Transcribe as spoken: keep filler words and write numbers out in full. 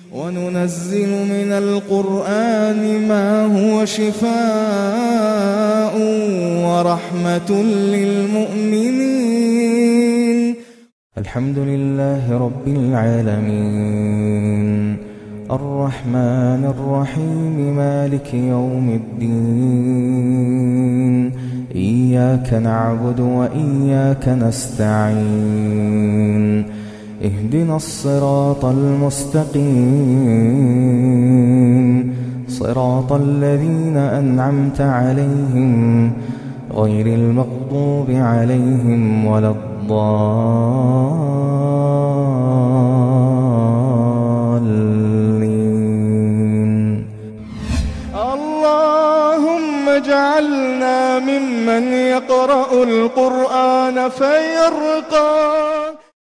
وننزل من القرآن ما هو شفاء ورحمة للمؤمنين. الحمد لله رب العالمين الرحمن الرحيم مالك يوم الدين إياك نعبد وإياك نستعين اهدنا الصراط المستقيم صراط الذين أنعمت عليهم غير المغضوب عليهم ولا الضالين. اللهم اجعلنا ممن يقرأ القرآن فيرقى